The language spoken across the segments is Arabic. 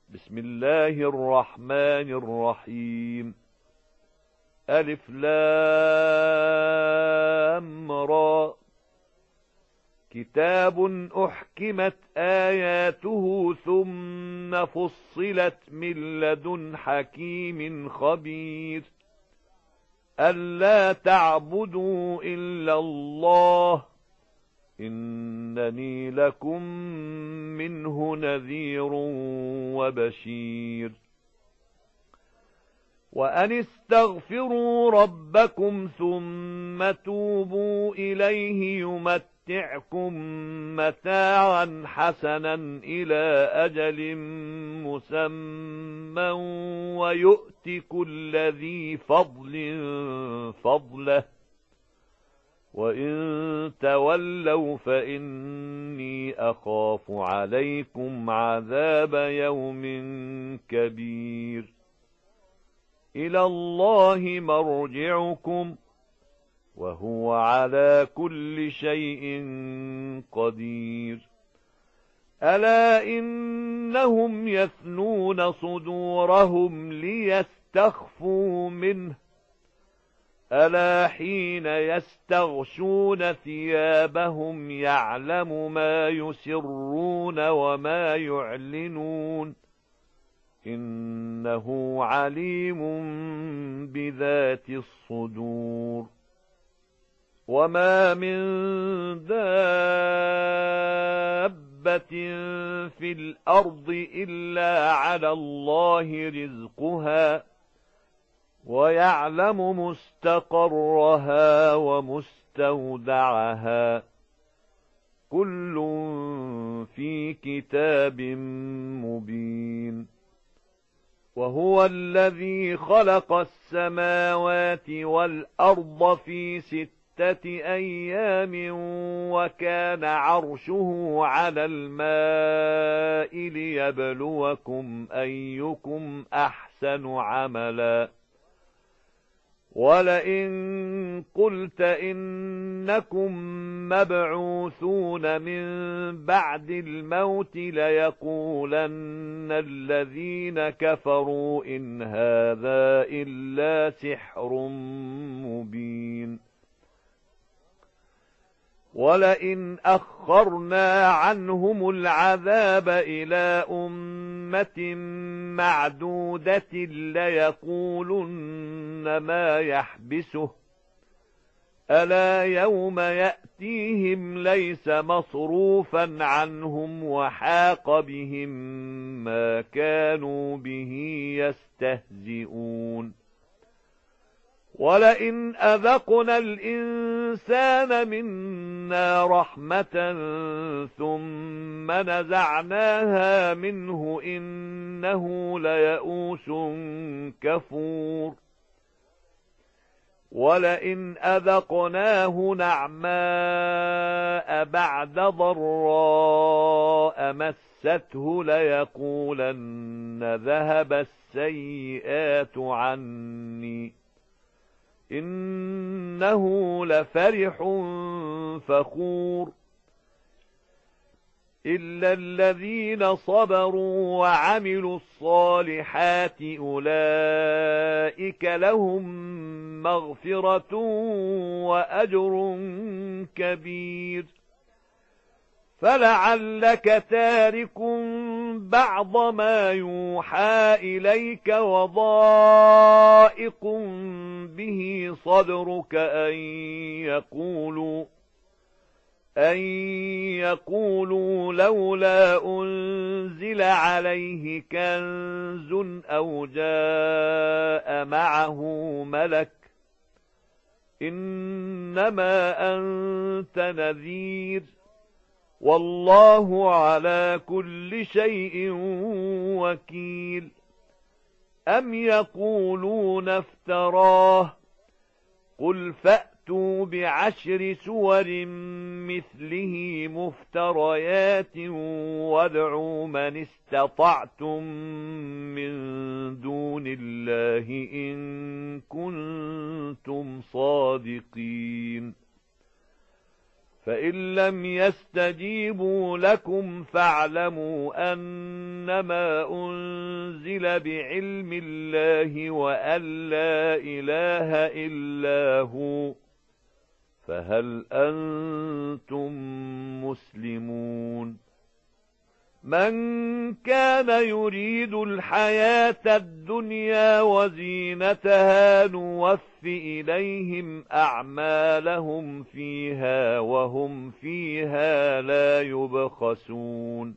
بسم الله الرحمن الرحيم. ألف لام را. كتاب أحكمت آياته ثم فصلت من لدن حكيم خبير. ألا تعبدوا إلا الله إنني لكم منه نذير وبشير. وأن استغفروا ربكم ثم توبوا إليه يمتعكم متاعا حسنا إلى أجل مسمى ويؤت كل ذي فضل فضله وإن تولوا فإني أخاف عليكم عذاب يوم كبير. إلى الله مرجعكم وهو على كل شيء قدير. ألا إنهم يثنون صدورهم ليستخفوا منه ألا حين يستغشون ثيابهم يعلم ما يسرون وما يعلنون إنه عليم بذات الصدور. وما من دابة في الأرض إلا على الله رزقها ويعلم مستقرها ومستودعها كل في كتاب مبين. وهو الذي خلق السماوات والأرض في 6 أيام وكان عرشه على الماء ليبلوكم أيكم أحسن عملا. ولئن قلت إنكم مبعوثون من بعد الموت ليقولن الذين كفروا إن هذا إلا سحر مبين. ولئن أخرنا عنهم العذاب إلى أمة معدودة ليقولن ما يحبسه ألا يوم يأتيهم ليس مصروفا عنهم وحاق بهم ما كانوا به يستهزئون. ولئن أذقنا الإنسان منا رحمة ثم نزعناها منه إنه ليئوس كفور. ولئن أذقناه نعماء بعد ضراء مسته ليقولن ذهب السيئات عني إنه لفرح فخور. إلا الذين صبروا وعملوا الصالحات أولئك لهم مغفرة وأجر كبير. فلعلك تارك بعض ما يوحى إليك وضائق به صدرك أن يقولوا لولا أنزل عليه كنز أو جاء معه ملك إنما أنت نذير والله على كل شيء وكيل. أم يقولون افتراه قل فأتوا ب10 سور مثله مفتريات وادعوا من استطعتم من دون الله إن كنتم صادقين. فإن لم يستجيبوا لكم فاعلموا أنما أنزل بعلم الله وأن لا إله إلا هو، فهل أنتم مسلمون؟ من كان يريد الحياة الدنيا وزينتها نوف إليهم أعمالهم فيها وهم فيها لا يبخسون.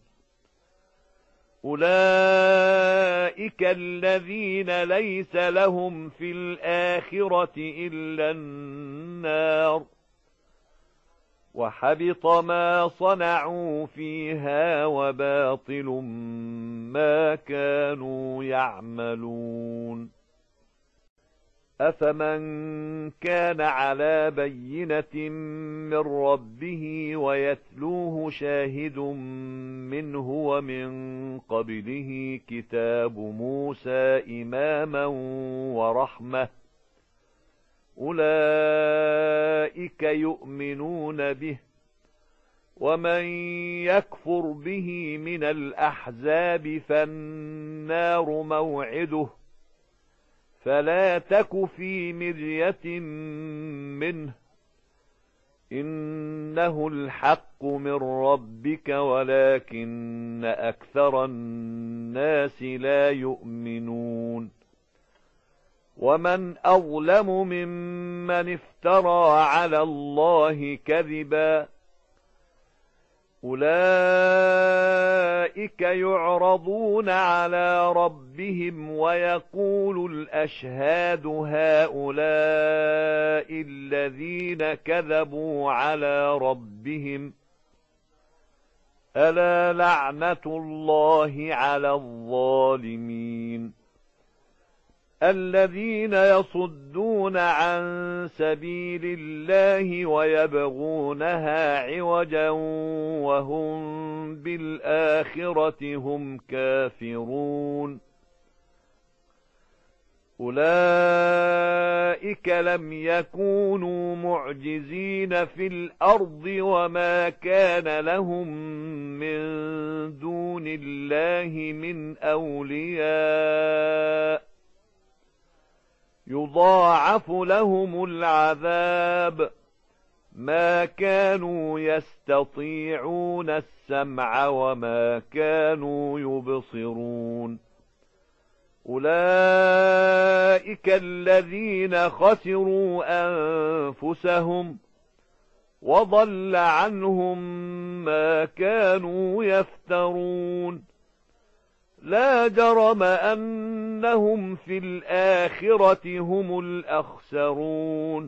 أولئك الذين ليس لهم في الآخرة إلا النار، وحبط ما صنعوا فيها وباطل ما كانوا يعملون. أفمن كان على بينة من ربه ويتلوه شاهد منه ومن قبله كتاب موسى إماما ورحمة، أولئك يؤمنون به، ومن يكفر به من الأحزاب فالنار موعده، فلا تك في مرية منه، إنه الحق من ربك ولكن أكثر الناس لا يؤمنون. ومن أظلم ممن افترى على الله كذبا، أولئك يعرضون على ربهم ويقول الأشهاد هؤلاء الذين كذبوا على ربهم، ألا لعنة الله على الظالمين. الذين يصدون عن سبيل الله ويبغونها عوجا وهم بالآخرة هم كافرون، أولئك لم يكونوا معجزين في الأرض وما كان لهم من دون الله من أولياء، يضاعف لهم العذاب، ما كانوا يستطيعون السمع وما كانوا يبصرون. أولئك الذين خسروا أنفسهم وضل عنهم ما كانوا يفترون. لا جرم أنهم في الآخرة هم الأخسرون.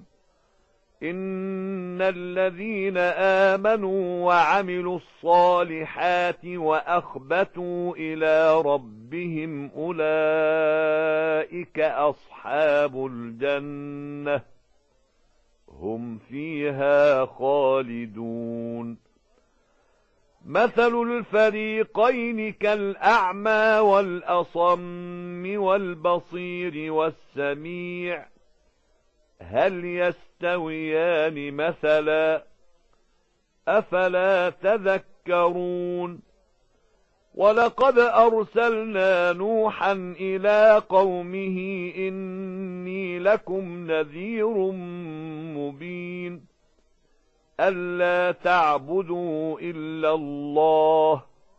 إن الذين آمنوا وعملوا الصالحات وأخبتوا إلى ربهم أولئك أصحاب الجنة، هم فيها خالدون. مثل الفريقين كالأعمى والأصم والبصير والسميع، هل يستويان مثلا؟ أفلا تذكرون؟ ولقد أرسلنا نوحا إلى قومه إني لكم نذير مبين، ألا تعبدوا إلا الله،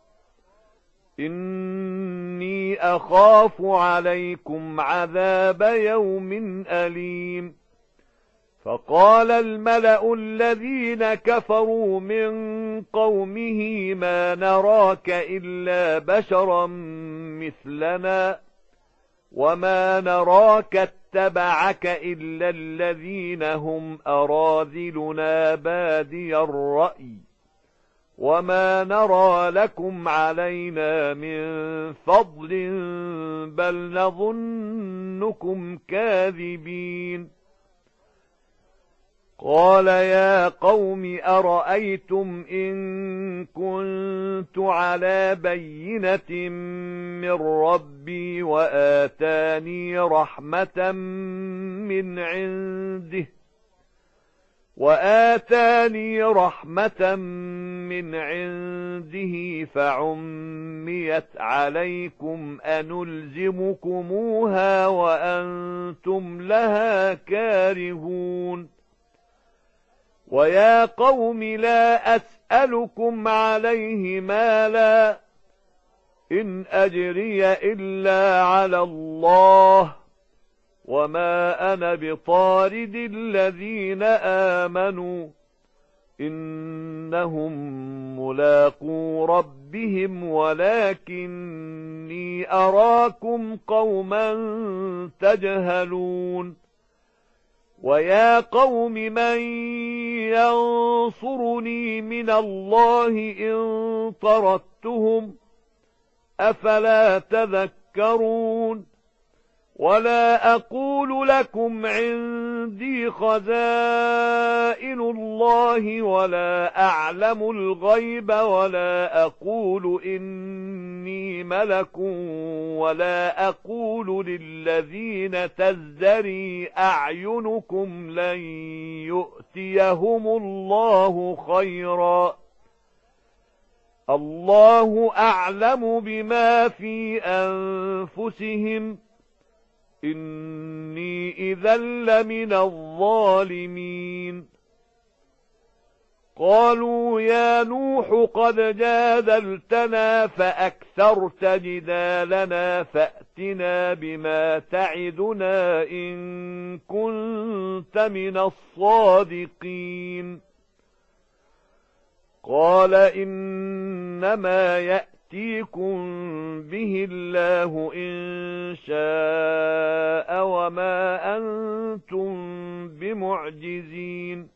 إني أخاف عليكم عذاب يوم أليم. فقال الملأ الذين كفروا من قومه ما نراك إلا بشرا مثلنا وما نراك اتبعك إلا الذين هم أراذلنا بادي الرأي وما نرى لكم علينا من فضل بل نظنكم كاذبين. قال يا قوم أرأيتم إن كنت على بينة من ربي وآتاني رحمة من عنده وآتاني رحمة من عنده فعميت عليكم أنلزمكموها وأنتم لها كارهون ويا قوم لا أسألكم عليه مالا إن أجري إلا على الله وما أنا بطارد الذين آمنوا إنهم ملاقو ربهم ولكني أراكم قوما تجهلون ويا قوم من ينصرني من الله إن طردتهم أفلا تذكرون ولا أقول لكم عندي خزائن الله ولا أعلم الغيب ولا أقول إني ملك ولا أقول للذين تزدري أعينكم لن يؤتيهم الله خيرا الله أعلم بما في أنفسهم إني إذا لمن الظالمين قالوا يا نوح قد جادلتنا فأكثرت جدالنا فأتنا بما تعدنا إن كنت من الصادقين قال إنما يأتيكم به الله إن شاء وما أنتم بمعجزين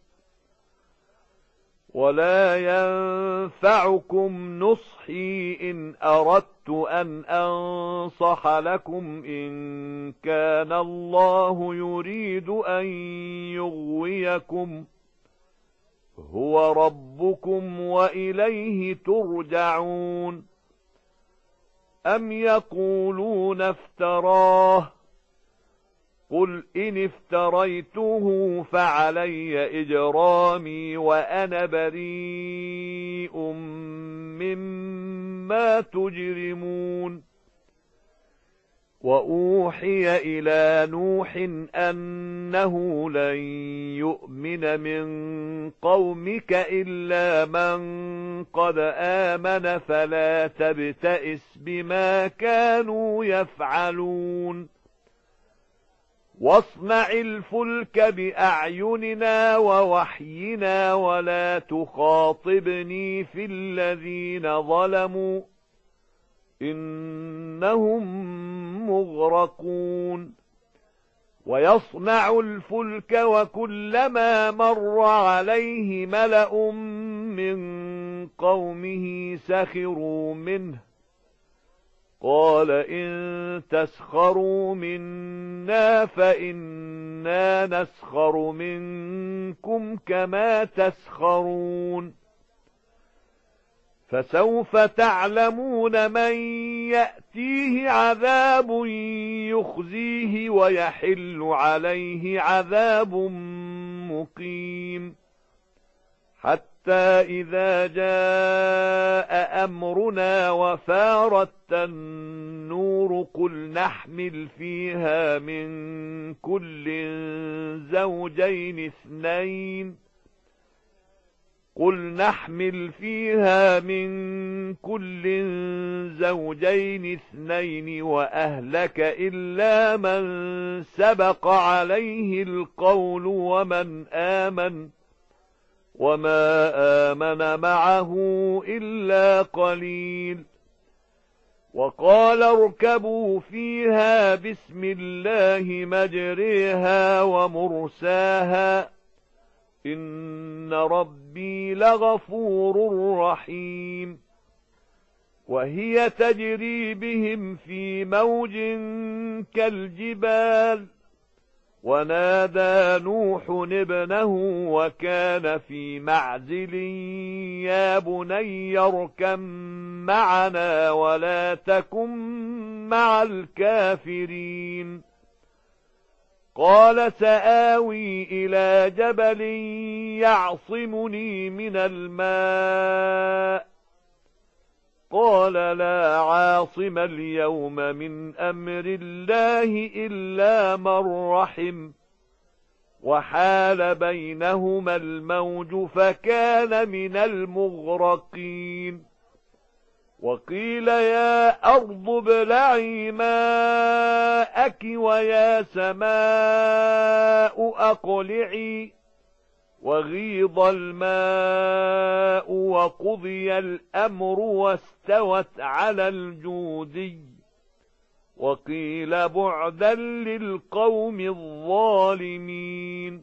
ولا ينفعكم نصحي إن أردت أن أنصح لكم إن كان الله يريد أن يغويكم هو ربكم وإليه ترجعون أم يقولون افتراه قل إن افتريته فعلي إجرامي وأنا بريء مما تجرمون وأوحي إلى نوح أنه لن يؤمن من قومك إلا من قد آمن فلا تبتئس بما كانوا يفعلون واصنع الفلك بأعيننا ووحينا ولا تخاطبني في الذين ظلموا إنهم مغرقون ويصنع الفلك وكلما مر عليه ملأ من قومه سخروا منه قال إن تسخروا منا فإنا نسخر منكم كما تسخرون فسوف تعلمون من يأتيه عذاب يخزيه ويحل عليه عذاب مقيم حتى إذا جاء أمرنا وفارت النور قل نحمل فيها من كل زوجين اثنين وأهلك إلا من سبق عليه القول ومن آمن وما آمن معه إلا قليل وقال اركبوا فيها بسم الله مجريها ومرساها إن ربي لغفور رحيم وهي تجري بهم في موج كالجبال ونادى نوح ابنه وكان في معزل يا بني اركب معنا ولا تكن مع الكافرين قال سآوي إلى جبل يعصمني من الماء قال لا عاصم اليوم من أمر الله إلا من رحم وحال بينهما الموج فكان من المغرقين وقيل يا أرض ابلعي ماءك ويا سماء أقلعي وغيض الماء وقضي الأمر واستوت على الجودي وقيل بعدا للقوم الظالمين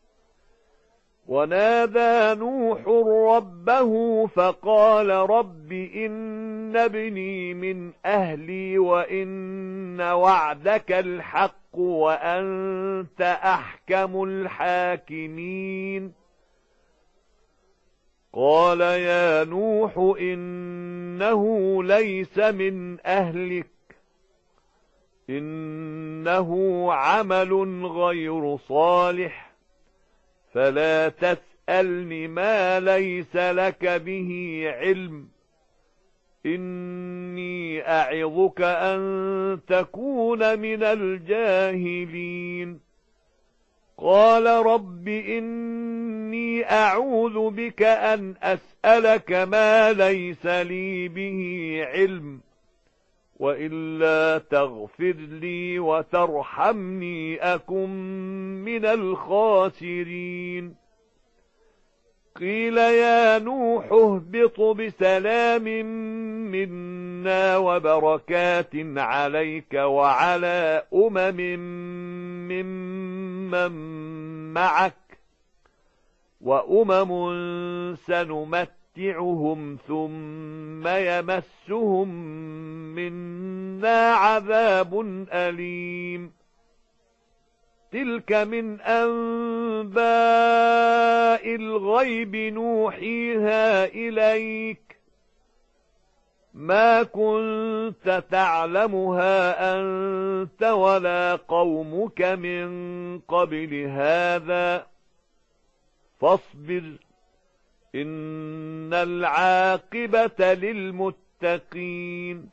ونادى نوح ربه فقال رب إن ابني من أهلي وإن وعدك الحق وأنت أحكم الحاكمين قال يا نوح إنه ليس من أهلك إنه عمل غير صالح فلا تسألني ما ليس لك به علم إني أعظك أن تكون من الجاهلين قال رب إني أعوذ بك أن أسألك ما ليس لي به علم وإلا تغفر لي وترحمني أكن من الخاسرين قيل يا نوح اهبط بسلام منا وبركات عليك وعلى ممن معك وأمم سنمتعهم ثم يمسهم منا عذاب أليم تلك من أنباء الغيب نوحيها إليك ما كنت تعلمها أنت ولا قومك من قبل هذا فاصبر إن العاقبة للمتقين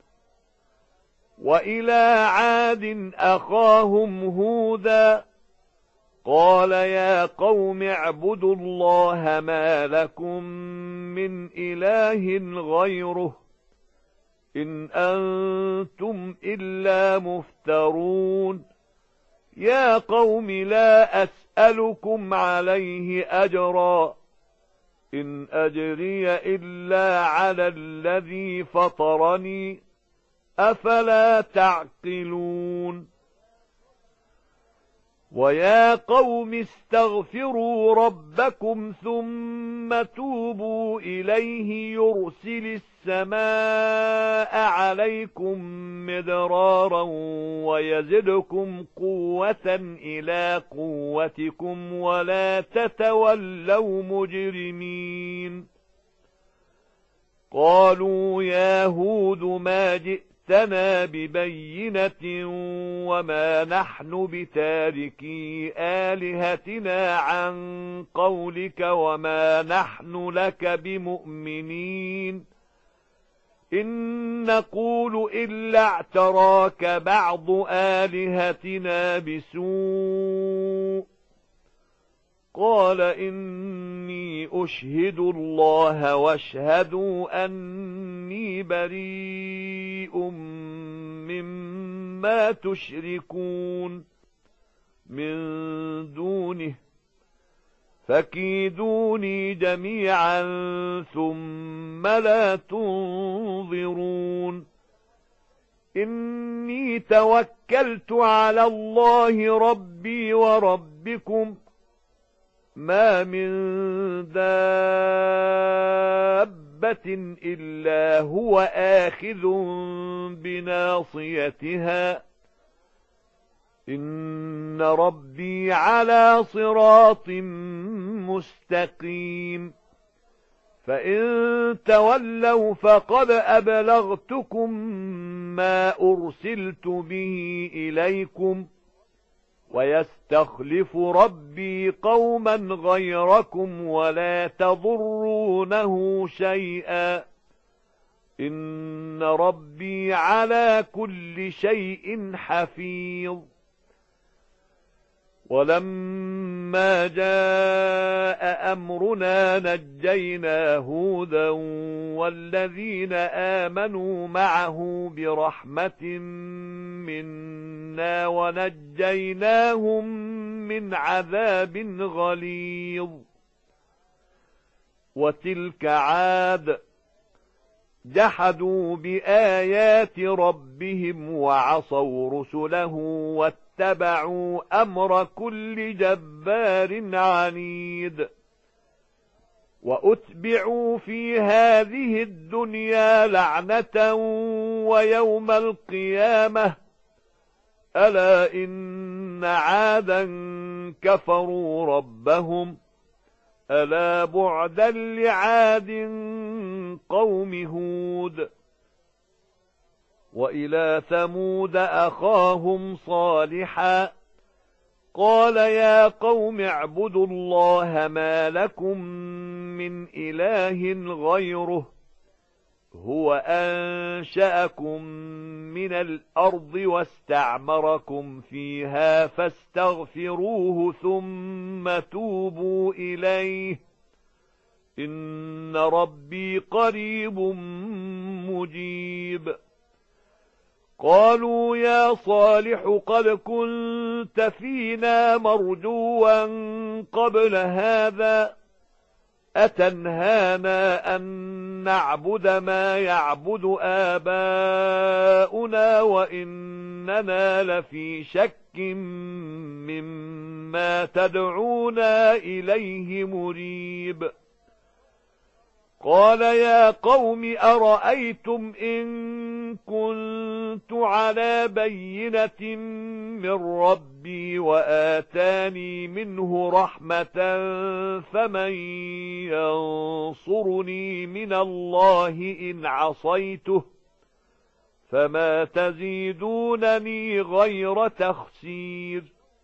وإلى عاد أخاهم هودا قال يا قوم اعبدوا الله ما لكم من إله غيره إن أنتم إلا مفترون يا قوم لا أسألكم عليه أجرا إن أجري إلا على الذي فطرني أفلا تعقلون ويا قوم استغفروا ربكم ثم توبوا إليه يرسل السماء عليكم مدرارا ويزدكم قوة إلى قوتكم ولا تتولوا مجرمين قالوا يا هود ما جئتنا ببينة وما نحن بتاركي آلهتنا عن قولك وما نحن لك بمؤمنين إن نقول إلا اعتراك بعض آلهتنا بسوء قال إني أشهد الله واشهدوا أني بريء مما تشركون من دونه فكيدوني جميعا ثم لا تنظرون إني توكلت على الله ربي وربكم ما من دابة إلا هو آخذ بناصيتها إن ربي على صراط مستقيم فإن تولوا فقد أبلغتكم ما أرسلت به إليكم ويستخلف ربي قوما غيركم ولا تضرونه شيئا إن ربي على كل شيء حفيظ ولما جاء أمرنا نجينا هودا والذين آمنوا معه برحمة منا ونجيناهم من عذاب غليظ وتلك عاد جحدوا بآيات ربهم وعصوا رسله واتبعوا أمر كل جبار عنيد وأتبعوا في هذه الدنيا لعنة ويوم القيامة ألا إن عادا كفروا ربهم ألا بعدا لعاد قوم هود وإلى ثمود أخاهم صالحا قال يا قوم اعبدوا الله ما لكم من إله غيره هو أنشأكم من الأرض واستعمركم فيها فاستغفروه ثم توبوا إليه إن ربي قريب مجيب قالوا يا صالح قد كنت فينا مرجوا قبل هذا أتنهانا أن نعبد ما يعبد آباؤنا وإننا لفي شك مما تدعونا إليه مريب قال يا قوم أرأيتم إن كنت على بينة من ربي وآتاني منه رحمة فمن ينصرني من الله إن عصيته فما تزيدونني غير تخسير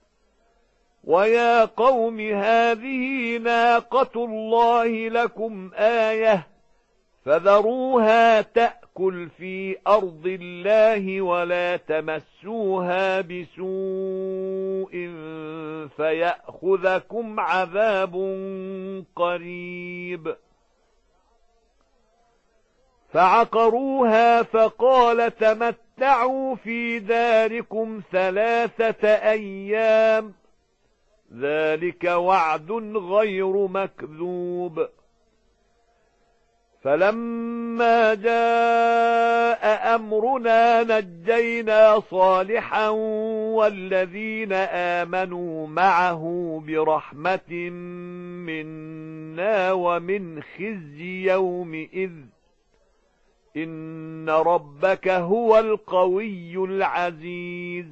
ويا قوم هذه ناقة الله لكم آية فذروها تأكل في أرض الله ولا تمسوها بسوء فيأخذكم عذاب قريب فعقروها فقال تمتعوا في داركم 3 أيام ذلك وعد غير مكذوب فلما جاء أمرنا نجينا صالحا والذين آمنوا معه برحمة منا ومن خزي يومئذ إن ربك هو القوي العزيز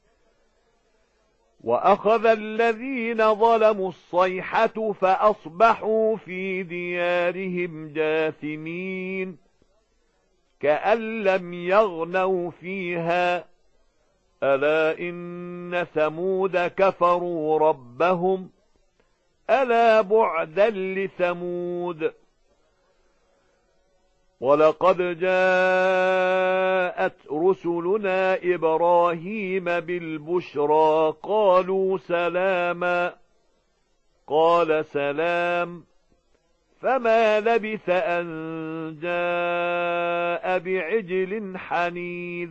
وأخذ الذين ظلموا الصيحة فأصبحوا في ديارهم جاثمين كأن لم يغنوا فيها ألا إن ثمود كفروا ربهم ألا بعدا لثمود ولقد جاءت رسلنا إبراهيم بالبشرى قالوا سلاما قال سلام فما لبث أن جاء بعجل حنيذ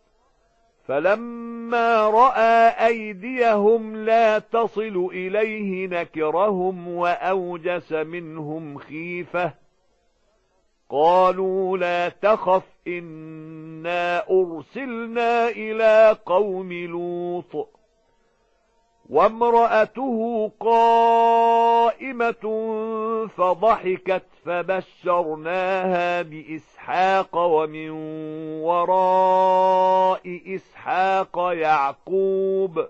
فلما رأى أيديهم لا تصل إليه نكرهم وأوجس منهم خيفة قالوا لا تخف إنا أرسلنا إلى قوم لوط وامرأته قائمة فضحكت فبشرناها بإسحاق ومن وراء إسحاق يعقوب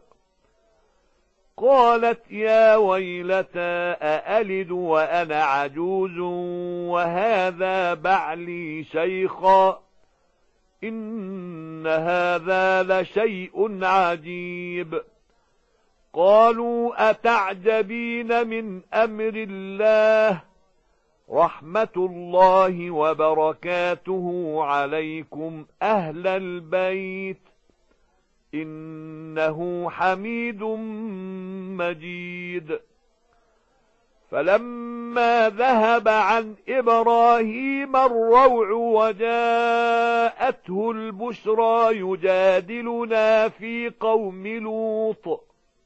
قالت يا ويلتى أألد وأنا عجوز وهذا بعلي شيخا إن هذا لشيء عجيب قالوا أتعجبين من أمر الله رحمة الله وبركاته عليكم أهل البيت إنه حميد مجيد فلما ذهب عن إبراهيم الروع وجاءته البشرى يجادلنا في قوم لوط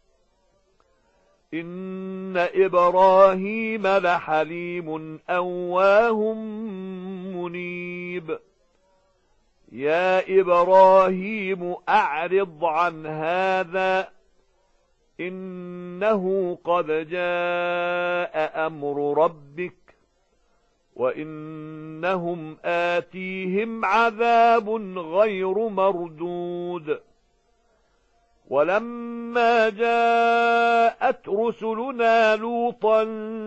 إن إبراهيم لحليم أواه منيب يا إبراهيم أعرض عن هذا إنه قد جاء أمر ربك وإنهم آتيهم عذاب غير مردود ولما جاءت رسلنا لوطا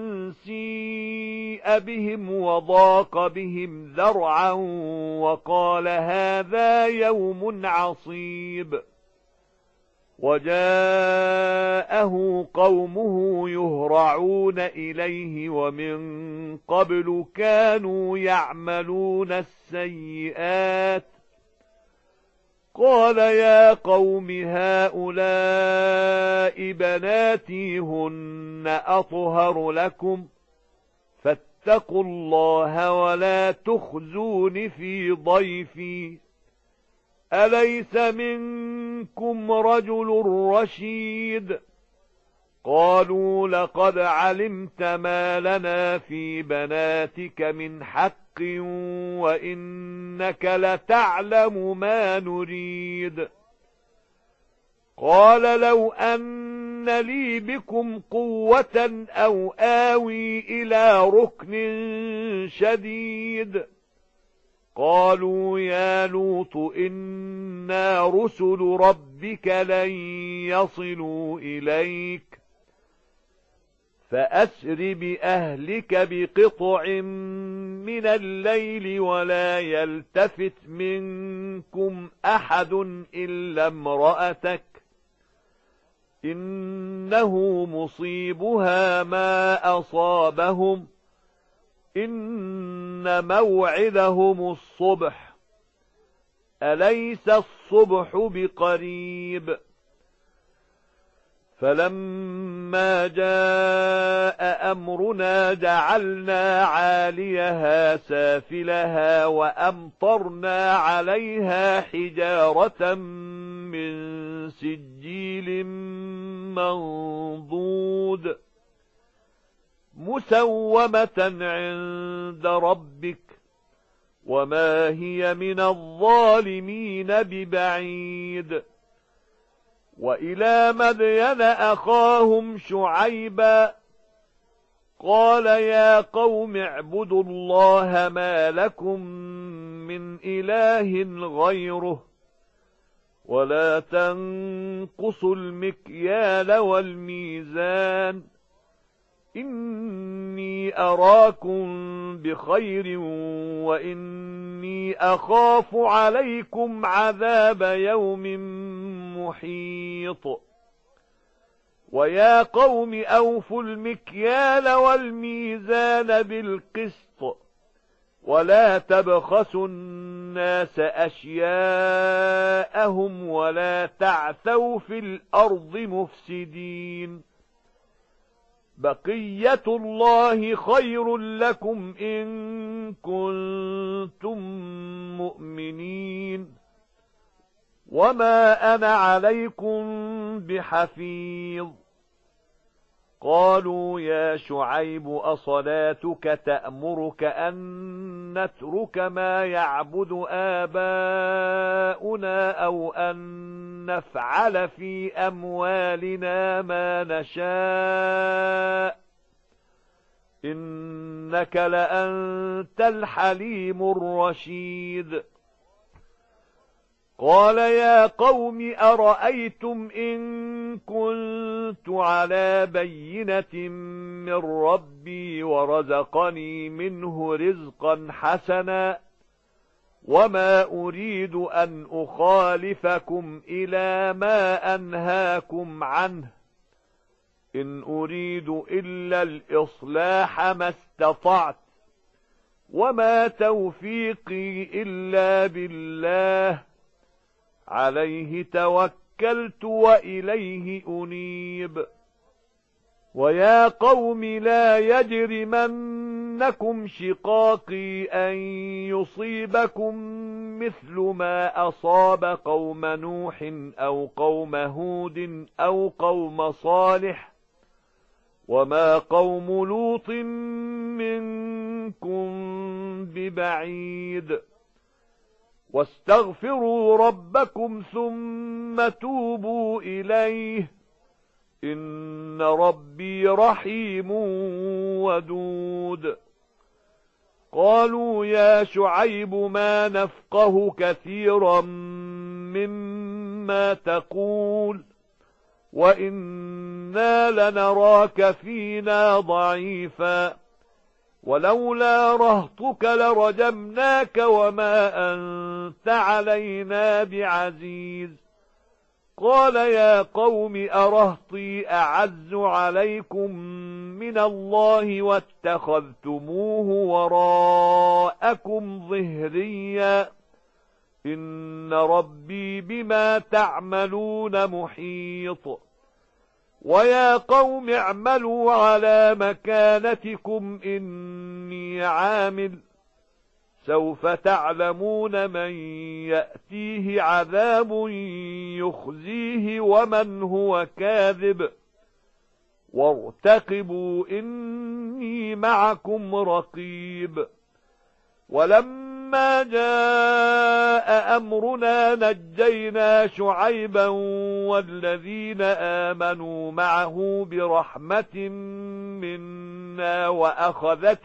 سيء بهم وضاق بهم ذرعا وقال هذا يوم عصيب وجاءه قومه يهرعون إليه ومن قبل كانوا يعملون السيئات قال يا قوم هؤلاء بناتي هن أطهر لكم فاتقوا الله ولا تخزون في ضيفي أليس منكم رجل رشيد قالوا لقد علمت ما لنا في بناتك من حق وإنك لتعلم ما نريد قال لو أن لي بكم قوة أو آوي إلى ركن شديد قالوا يا لوط إنا رسل ربك لن يصلوا إليك فأسر بأهلك بقطع من الليل ولا يلتفت منكم أحد إلا امرأتك إنه مصيبها ما أصابهم إن موعدهم الصبح أليس الصبح بقريب فلما جاء أمرنا جعلنا عاليها سافلها وأمطرنا عليها حجارة من سجيل منضود مسومة عند ربك وما هي من الظالمين ببعيد وإلى مدين أخاهم شعيبا قال يا قوم اعبدوا الله ما لكم من إله غيره ولا تنقصوا المكيال والميزان إني أراكم بخير وإني أخاف عليكم عذاب يوم محيط ويا قوم أوفوا المكيال والميزان بالقسط ولا تبخسوا الناس أشياءهم ولا تعثوا في الأرض مفسدين بقية الله خير لكم إن كنتم مؤمنين وما أنا عليكم بحفيظ قالوا يا شعيب أصلاتك تأمرك أن نترك ما يعبد آباؤنا أو أن نفعل في أموالنا ما نشاء إنك لأنت الحليم الرشيد قال يا قوم أرأيتم إن كنت على بينة من ربي ورزقني منه رزقا حسنا وما أريد أن أخالفكم إلى ما أنهاكم عنه إن أريد إلا الإصلاح ما استطعت وما توفيقي إلا بالله عليه توكلت وإليه أنيب ويا قوم لا يجرمنكم شقاقي أن يصيبكم مثل ما أصاب قوم نوح أو قوم هود أو قوم صالح وما قوم لوط منكم ببعيد واستغفروا ربكم ثم توبوا إليه إن ربي رحيم ودود قالوا يا شعيب ما نفقه كثيرا مما تقول وإنا لنراك فينا ضعيفا ولولا رهطك لرجمناك وما أنت علينا بعزيز قال يا قوم أرهطي أعز عليكم من الله واتخذتموه وراءكم ظهريا إن ربي بما تعملون محيط ويا قوم اعملوا على مكانتكم إني عامل سوف تعلمون من يأتيه عذاب يخزيه ومن هو كاذب وارتقبوا إني معكم رقيب ولما جاء أمرنا نجينا شعيبا والذين آمنوا معه برحمة منا وأخذت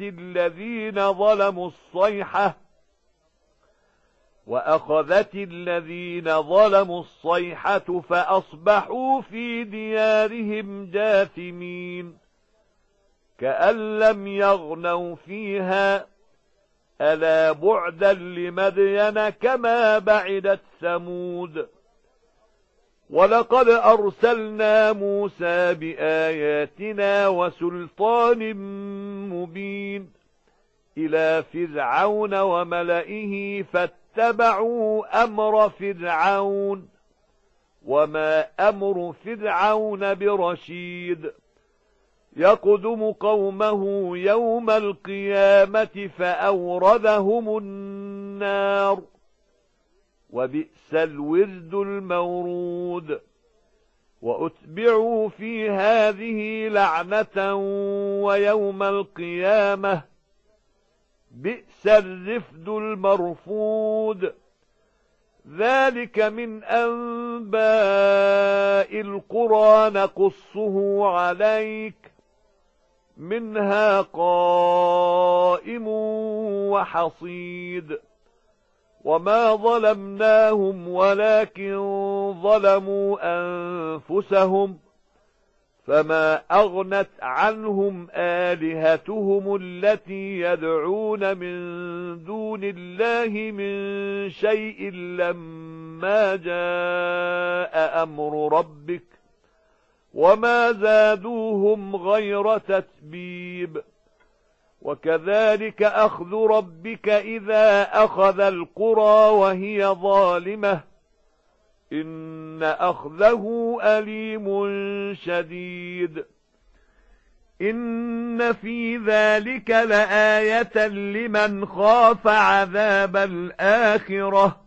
الذين ظلموا الصيحة فأصبحوا في ديارهم جاثمين كأن لم يغنوا فيها ألا بعدا لمدين كما بعدت ثمود ولقد أرسلنا موسى بآياتنا وسلطان مبين إلى فرعون وملئه فاتبعوا أمر فرعون وما أمر فرعون برشيد يقدم قومه يوم القيامة فأوردهم النار وبئس الورد المورود وأتبعوا في هذه لعنة ويوم القيامة بئس الرفد المرفود ذلك من أنباء القرى نقصه عليك منها قائم وحصيد وما ظلمناهم ولكن ظلموا أنفسهم فما أغنت عنهم آلهتهم التي يدعون من دون الله من شيء لما جاء أمر ربك وما زادوهم غير تتبيب وكذلك أخذ ربك إذا أخذ القرى وهي ظالمة إن أخذه أليم شديد إن في ذلك لآية لمن خاف عذاب الآخرة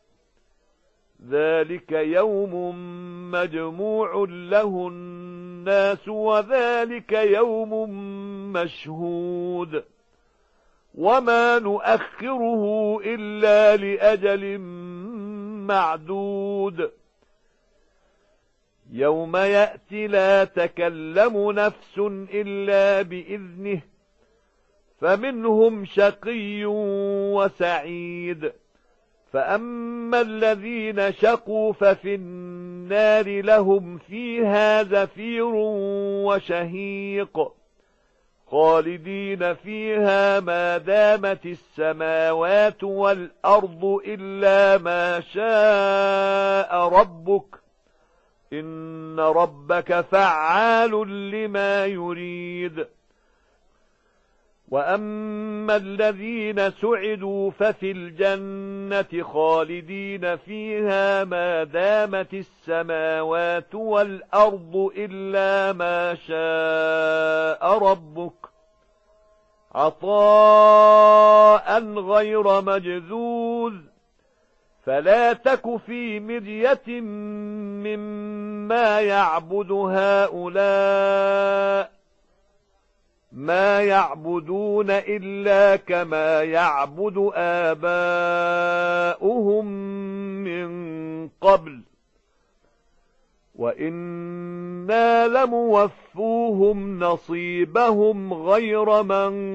ذلك يوم مجموع له الناس وذلك يوم مشهود وما نؤخره إلا لأجل معدود يوم يأتي لا تكلم نفس إلا بإذنه فمنهم شقي وسعيد فأما الذين شقوا ففي النار لهم فيها زفير وشهيق خالدين فيها ما دامت السماوات والأرض إلا ما شاء ربك إن ربك فعال لما يريد. وأما الذين سعدوا ففي الجنة خالدين فيها ما دامت السماوات والأرض إلا ما شاء ربك عطاء غير مجذوذ. فلا تك في مرية مما يعبد هؤلاء، ما يعبدون إلا كما يعبد آباؤهم من قبل، وإنا لموفوهم نصيبهم غير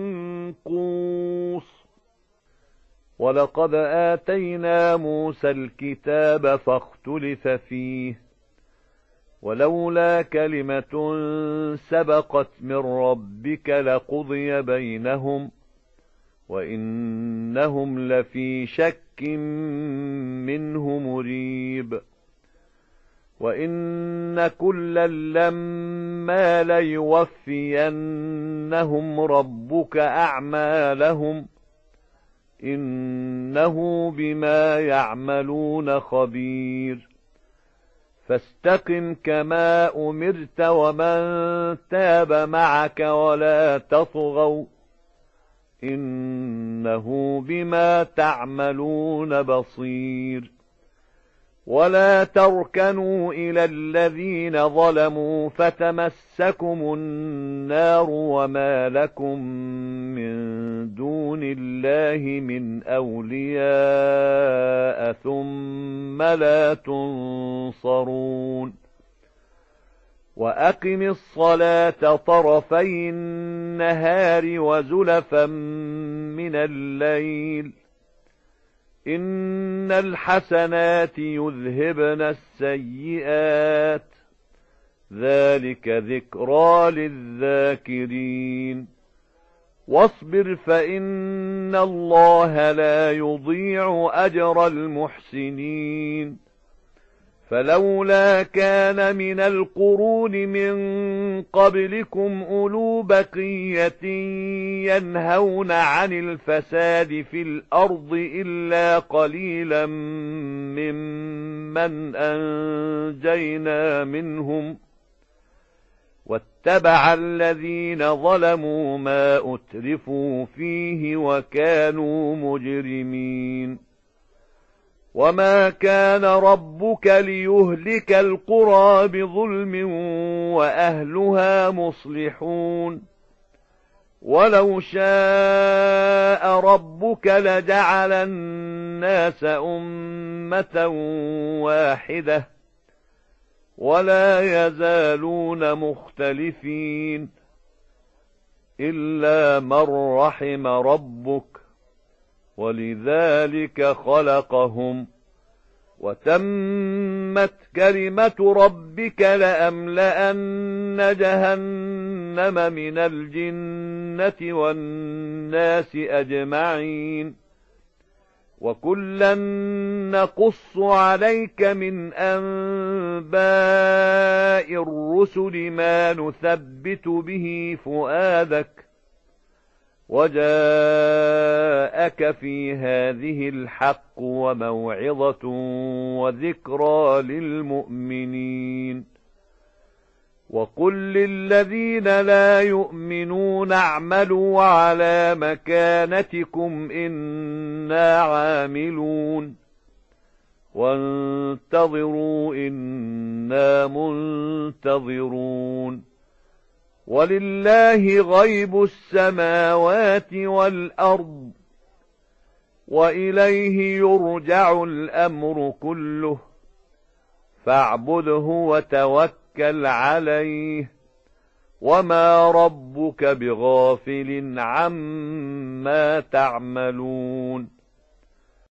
منقوص. ولقد آتينا موسى الكتاب فاختلف فيه، ولولا كلمة سبقت من ربك لقضي بينهم وإنهم لفي شك منه مريب. وإن كلا لما ليوفينهم ربك أعمالهم إنه بما يعملون خبير. فاستقم كما أمرت ومن تاب معك ولا تطغوا إنه بما تعملون بصير. ولا تركنوا إلى الذين ظلموا فتمسكم النار وما لكم من دون الله من أولياء ثم لا تنصرون. وأقم الصلاة طرفي النهار وزلفا من الليل إن الحسنات يذهبن السيئات ذلك ذكرى للذاكرين. واصبر فإن الله لا يضيع أجر المحسنين. فلولا كان من القرون من قبلكم أولو بقية ينهون عن الفساد في الأرض إلا قليلا ممن أنجينا منهم واتبع الذين ظلموا ما أترفوا فيه وكانوا مجرمين. وما كان ربك ليهلك القرى بظلم وأهلها مصلحون. ولو شاء ربك لجعل الناس أمة واحدة ولا يزالون مختلفين إلا من رحم ربك ولذلك خلقهم. وتمت كلمة ربك لأملأن جهنم من الجنة والناس أجمعين. وكلا نقص عليك من أنباء الرسل ما نثبت به فؤادك وجاءك في هذه الحق وموعظة وذكرى للمؤمنين. وقل للذين لا يؤمنون اعملوا على مكانتكم إنا عاملون وانتظروا إنا منتظرون. ولله غيب السماوات والأرض وإليه يرجع الأمر كله فاعبده وتوكل عليه وما ربك بغافل عما تعملون.